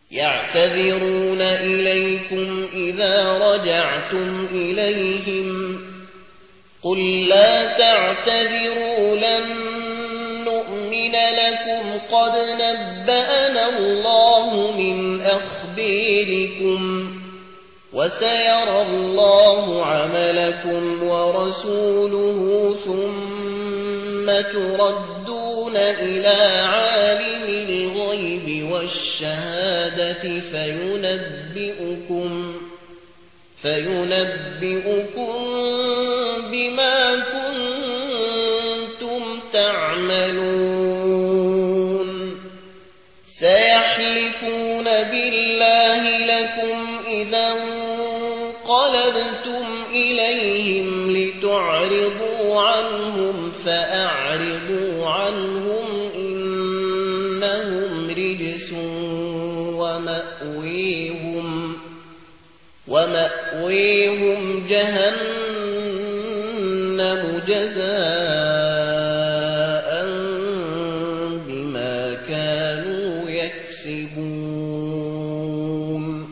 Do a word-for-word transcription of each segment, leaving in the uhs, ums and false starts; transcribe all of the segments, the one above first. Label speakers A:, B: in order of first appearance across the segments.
A: يعتذرون إليكم إذا رجعتم إليهم قل لا تعتذروا لن نؤمن لكم قد نبأنا الله من أخباركم وسيرى الله عملكم ورسوله ثم تردون إلى عالم الغيب والشهادة فينبئكم فينبئكم بما كنتم تعملون سيحلفون بالله لكم إذا انقلبتم إليهم لتعرضوا عنهم فأعرضوا عنهم إنهم رجس ومأويهم ومأويهم جهنم جزاء بما كانوا يكسبون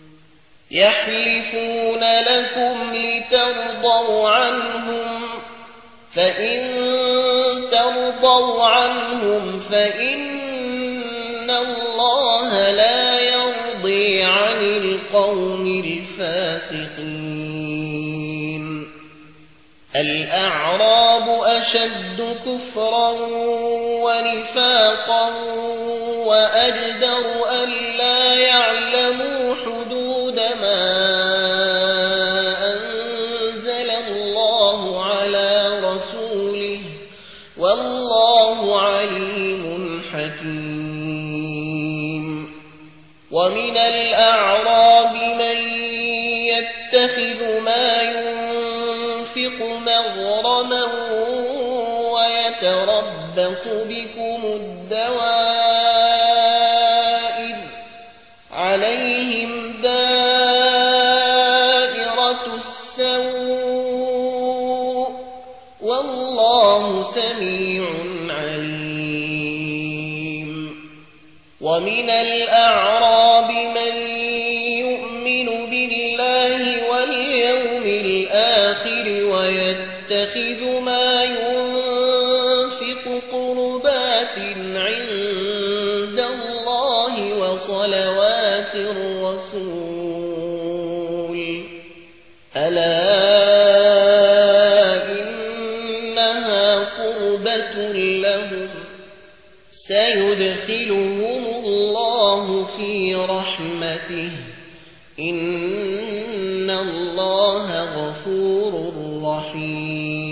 A: يحلفون لكم لترضوا عنهم فإن ترضوا عنهم فإن الله لا يرضي عن القوم الفاسقين الأعراب أشد كفرا ونفاقا وأجدر ألا يعلموا حدود ما أنزل الله على رسوله والله عليم حكيم ومن الأعراب من يتخذ ما ينفق مغرما ويتربص بكم الدوائر عليهم دائرة السوء والله سميع عليم ومن الأعراب من يؤمن بالله واليوم الآخر ويتخذ ما ينفق قربات عند الله وصلوات الرسول ألا إنها قربة لهم سيدخلهم الله في رحمته إن الله غفور رحيم